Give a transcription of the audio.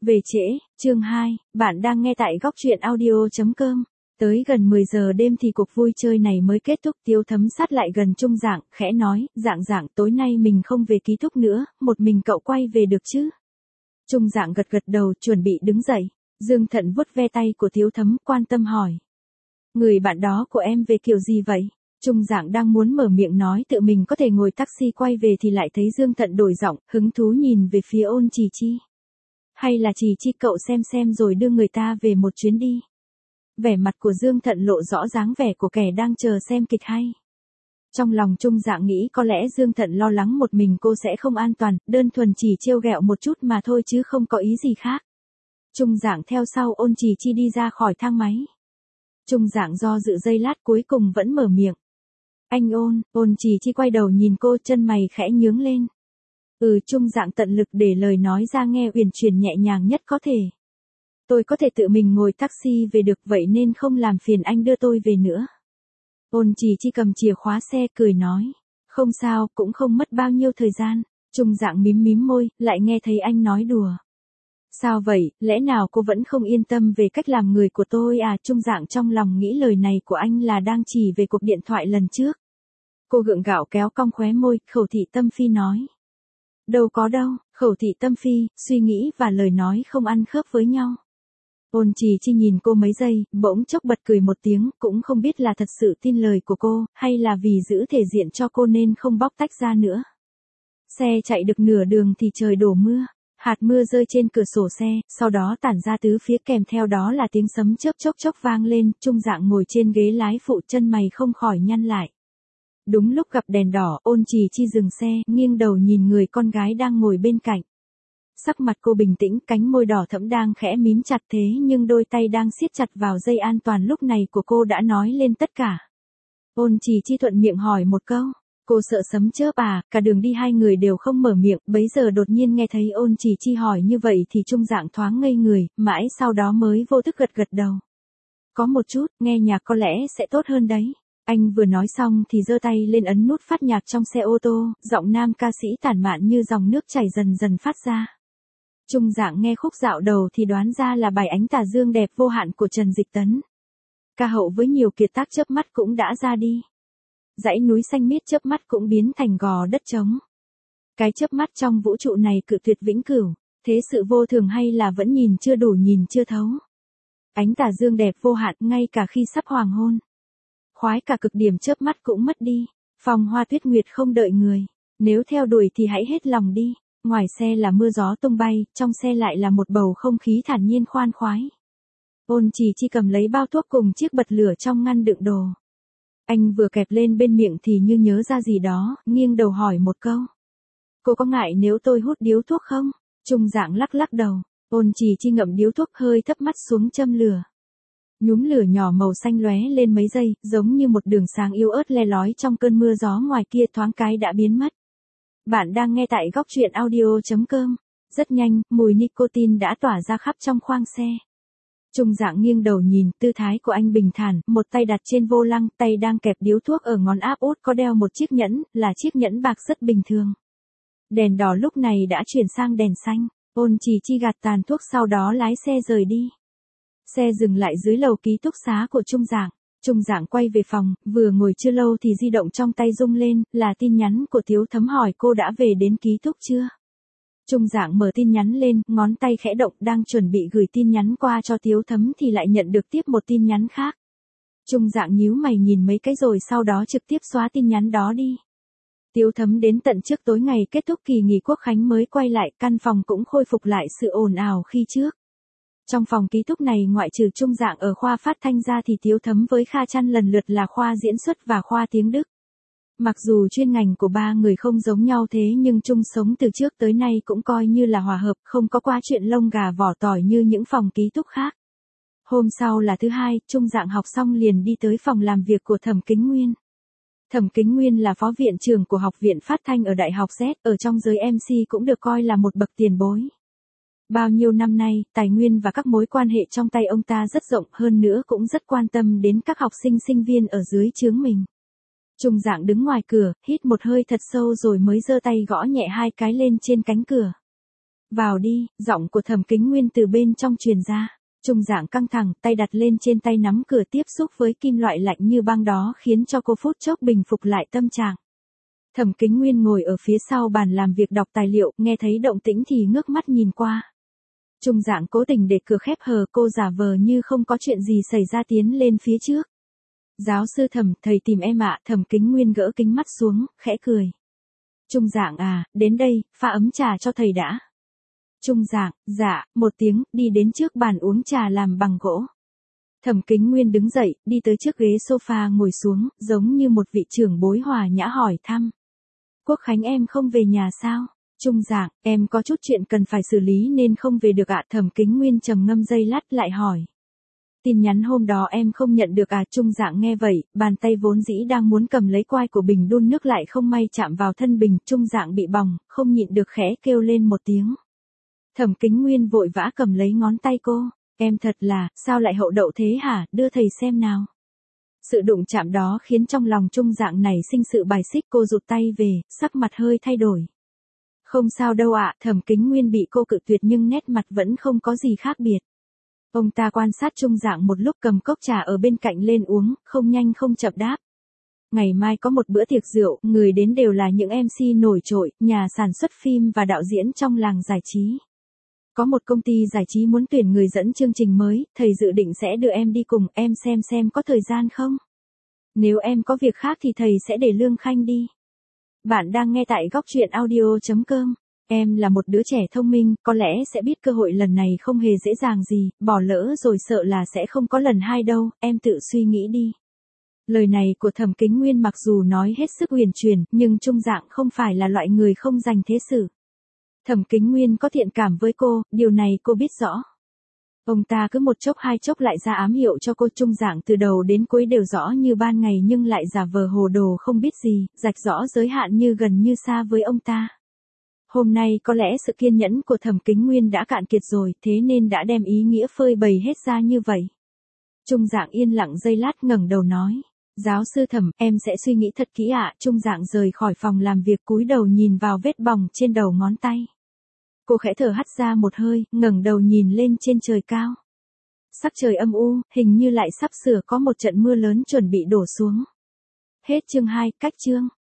Về trễ, chương 2, bạn đang nghe tại góc truyện audio.com. Tới gần 10 giờ đêm thì cuộc vui chơi này mới kết thúc. Tiếu Thấm sát lại gần Trung Dạng, khẽ nói, Dạng tối nay mình không về ký túc nữa, một mình cậu quay về được chứ? Trung Dạng gật gật đầu chuẩn bị đứng dậy. Dương Thận vuốt ve tay của Tiếu Thấm quan tâm hỏi. Người bạn đó của em về kiểu gì vậy? Trung Dạng đang muốn mở miệng nói tự mình có thể ngồi taxi quay về thì lại thấy Dương Thận đổi giọng, hứng thú nhìn về phía Ôn Chỉ Chi. Hay là Chỉ Chi cậu xem rồi đưa người ta về một chuyến đi. Vẻ mặt của Dương Thận lộ rõ dáng vẻ của kẻ đang chờ xem kịch hay. Trong lòng Trung Dạng nghĩ có lẽ Dương Thận lo lắng một mình cô sẽ không an toàn, đơn thuần chỉ trêu ghẹo một chút mà thôi chứ không có ý gì khác. Trung Dạng theo sau Ôn Chỉ Chi đi ra khỏi thang máy. Trung Dạng do dự giây lát cuối cùng vẫn mở miệng. Anh Ôn Chỉ Chi quay đầu nhìn cô, chân mày khẽ nhướng lên. Trung Dạng tận lực để lời nói ra nghe uyển chuyển nhẹ nhàng nhất có thể. Tôi có thể tự mình ngồi taxi về được, vậy nên không làm phiền anh đưa tôi về nữa. Ôn Chỉ Chi cầm chìa khóa xe cười nói. Không sao, cũng không mất bao nhiêu thời gian. Trung Dạng mím môi, lại nghe thấy anh nói đùa. Sao vậy, lẽ nào cô vẫn không yên tâm về cách làm người của tôi à? Trung Dạng trong lòng nghĩ lời này của anh là đang chỉ về cuộc điện thoại lần trước. Cô gượng gạo kéo cong khóe môi, khẩu thị tâm phi nói. Đâu có đâu, khẩu thị tâm phi, suy nghĩ và lời nói không ăn khớp với nhau. Ôn Chỉ Chi nhìn cô mấy giây, bỗng chốc bật cười một tiếng, cũng không biết là thật sự tin lời của cô, hay là vì giữ thể diện cho cô nên không bóc tách ra nữa. Xe chạy được nửa đường thì trời đổ mưa, hạt mưa rơi trên cửa sổ xe, sau đó tản ra tứ phía kèm theo đó là tiếng sấm chớp chốc vang lên. Trung Dạng ngồi trên ghế lái phụ, chân mày không khỏi nhăn lại. Đúng lúc gặp đèn đỏ, Ôn Chỉ Chi dừng xe, nghiêng đầu nhìn người con gái đang ngồi bên cạnh. Sắc mặt cô bình tĩnh, cánh môi đỏ thẫm đang khẽ mím chặt, thế nhưng đôi tay đang siết chặt vào dây an toàn lúc này của cô đã nói lên tất cả. Ôn Chỉ Chi thuận miệng hỏi một câu. Cô sợ sấm chớp à? Cả đường đi hai người đều không mở miệng, bấy giờ đột nhiên nghe thấy Ôn Chỉ Chi hỏi như vậy thì Trung Dạng thoáng ngây người, mãi sau đó mới vô thức gật đầu. Có một chút, nghe nhạc có lẽ sẽ tốt hơn đấy. Anh vừa nói xong thì giơ tay lên ấn nút phát nhạc trong xe ô tô, giọng nam ca sĩ tản mạn như dòng nước chảy dần dần phát ra. Trung Dạng nghe khúc dạo đầu thì đoán ra là bài Ánh Tà Dương Đẹp Vô Hạn của Trần Dịch Tấn. Ca hậu với nhiều kiệt tác chớp mắt cũng đã ra đi. Dãy núi xanh miết chớp mắt cũng biến thành gò đất trống. Cái chớp mắt trong vũ trụ này cự tuyệt vĩnh cửu, thế sự vô thường hay là vẫn nhìn chưa đủ, nhìn chưa thấu. Ánh tà dương đẹp vô hạn ngay cả khi sắp hoàng hôn. Khoái cả cực điểm chớp mắt cũng mất đi. Phong hoa tuyết nguyệt không đợi người. Nếu theo đuổi thì hãy hết lòng đi. Ngoài xe là mưa gió tung bay, trong xe lại là một bầu không khí thản nhiên khoan khoái. Ôn Chỉ Chi cầm lấy bao thuốc cùng chiếc bật lửa trong ngăn đựng đồ. Anh vừa kẹp lên bên miệng thì như nhớ ra gì đó, nghiêng đầu hỏi một câu. Cô có ngại nếu tôi hút điếu thuốc không? Trung Dạng lắc đầu. Ôn Chỉ Chi ngậm điếu thuốc hơi thấp mắt xuống châm lửa. Nhúm lửa nhỏ màu xanh lóe lên mấy giây, giống như một đường sáng yếu ớt le lói trong cơn mưa gió ngoài kia, thoáng cái đã biến mất. Bạn đang nghe tại góc truyện audio.com. Rất nhanh, mùi nicotine đã tỏa ra khắp trong khoang xe. Trung Dạng nghiêng đầu nhìn, tư thái của anh bình thản, một tay đặt trên vô lăng, tay đang kẹp điếu thuốc ở ngón áp út có đeo một chiếc nhẫn, là chiếc nhẫn bạc rất bình thường. Đèn đỏ lúc này đã chuyển sang đèn xanh, Ôn Chỉ Chi gạt tàn thuốc sau đó lái xe rời đi. Xe dừng lại dưới lầu ký túc xá của Trung Dạng. Trung Dạng quay về phòng, vừa ngồi chưa lâu thì di động trong tay rung lên, là tin nhắn của Tiếu Thấm hỏi cô đã về đến ký túc chưa. Trung Dạng mở tin nhắn lên, ngón tay khẽ động, đang chuẩn bị gửi tin nhắn qua cho Tiếu Thấm thì lại nhận được tiếp một tin nhắn khác. Trung Dạng nhíu mày nhìn mấy cái rồi sau đó trực tiếp xóa tin nhắn đó đi. Tiếu Thấm đến tận trước tối ngày kết thúc kỳ nghỉ Quốc khánh mới quay lại, căn phòng cũng khôi phục lại sự ồn ào khi trước. Trong phòng ký túc này ngoại trừ Trung Dạng ở khoa phát thanh ra thì Tiếu Thấm với Kha Trăn lần lượt là khoa diễn xuất và khoa tiếng Đức. Mặc dù chuyên ngành của ba người không giống nhau thế nhưng chung sống từ trước tới nay cũng coi như là hòa hợp, không có qua chuyện lông gà vỏ tỏi như những phòng ký túc khác. Hôm sau là thứ hai, Trung Dạng học xong liền đi tới phòng làm việc của Thẩm Kính Nguyên. Thẩm Kính Nguyên là phó viện trưởng của Học viện Phát thanh ở Đại học Z, ở trong giới MC cũng được coi là một bậc tiền bối. Bao nhiêu năm nay, tài nguyên và các mối quan hệ trong tay ông ta rất rộng, hơn nữa cũng rất quan tâm đến các học sinh sinh viên ở dưới trướng mình. Trung Dạng đứng ngoài cửa, hít một hơi thật sâu rồi mới giơ tay gõ nhẹ hai cái lên trên cánh cửa. Vào đi, giọng của Thẩm Kính Nguyên từ bên trong truyền ra. Trung Dạng căng thẳng, tay đặt lên trên tay nắm cửa tiếp xúc với kim loại lạnh như băng đó khiến cho cô phút chốc bình phục lại tâm trạng. Thẩm Kính Nguyên ngồi ở phía sau bàn làm việc đọc tài liệu, nghe thấy động tĩnh thì ngước mắt nhìn qua. Trung Dạng cố tình để cửa khép hờ, cô giả vờ như không có chuyện gì xảy ra tiến lên phía trước. Giáo sư Thẩm, thầy tìm em ạ. Thẩm Kính Nguyên gỡ kính mắt xuống, khẽ cười. Trung Dạng à, đến đây, pha ấm trà cho thầy đã. Trung Dạng, dạ, một tiếng, đi đến trước bàn uống trà làm bằng gỗ. Thẩm Kính Nguyên đứng dậy, đi tới trước ghế sofa ngồi xuống, giống như một vị trưởng bối hòa nhã hỏi thăm. Quốc Khánh em không về nhà sao? Trung Dạng, em có chút chuyện cần phải xử lý nên không về được ạ. Thẩm Kính Nguyên trầm ngâm giây lát lại hỏi. Tin nhắn hôm đó em không nhận được à? Trung Dạng nghe vậy, bàn tay vốn dĩ đang muốn cầm lấy quai của bình đun nước lại không may chạm vào thân bình. Trung Dạng bị bỏng, không nhịn được khẽ kêu lên một tiếng. Thẩm Kính Nguyên vội vã cầm lấy ngón tay cô. Em thật là, sao lại hậu đậu thế hả, đưa thầy xem nào. Sự đụng chạm đó khiến trong lòng Trung Dạng này sinh sự bài xích, cô rụt tay về, sắc mặt hơi thay đổi. Không sao đâu ạ. Thẩm Kính Nguyên bị cô cự tuyệt nhưng nét mặt vẫn không có gì khác biệt. Ông ta quan sát Trung Dạng một lúc, cầm cốc trà ở bên cạnh lên uống, không nhanh không chậm đáp. Ngày mai có một bữa tiệc rượu, người đến đều là những MC nổi trội, nhà sản xuất phim và đạo diễn trong làng giải trí. Có một công ty giải trí muốn tuyển người dẫn chương trình mới, thầy dự định sẽ đưa em đi cùng, em xem có thời gian không? Nếu em có việc khác thì thầy sẽ để Lương Khanh đi. Bạn đang nghe tại góc truyện audio.com. Em là một đứa trẻ thông minh, có lẽ sẽ biết cơ hội lần này không hề dễ dàng gì, bỏ lỡ rồi sợ là sẽ không có lần hai đâu, em tự suy nghĩ đi. Lời này của Thẩm Kính Nguyên mặc dù nói hết sức huyền truyền, nhưng Trung Dạng không phải là loại người không dành thế sự. Thẩm Kính Nguyên có thiện cảm với cô, điều này cô biết rõ. Ông ta cứ một chốc hai chốc lại ra ám hiệu cho cô. Trung Dạng từ đầu đến cuối đều rõ như ban ngày nhưng lại giả vờ hồ đồ không biết gì, rạch rõ giới hạn như gần như xa với ông ta. Hôm nay có lẽ sự kiên nhẫn của Thẩm Kính Nguyên đã cạn kiệt rồi, thế nên đã đem ý nghĩa phơi bày hết ra như vậy. Trung Dạng yên lặng giây lát ngẩng đầu nói. Giáo sư Thẩm, em sẽ suy nghĩ thật kỹ ạ. Trung Dạng rời khỏi phòng làm việc, cúi đầu nhìn vào vết bỏng trên đầu ngón tay. Cô khẽ thở hắt ra một hơi, ngẩng đầu nhìn lên trên trời cao. Sắc trời âm u, hình như lại sắp sửa có một trận mưa lớn chuẩn bị đổ xuống. Hết chương 2, cách chương.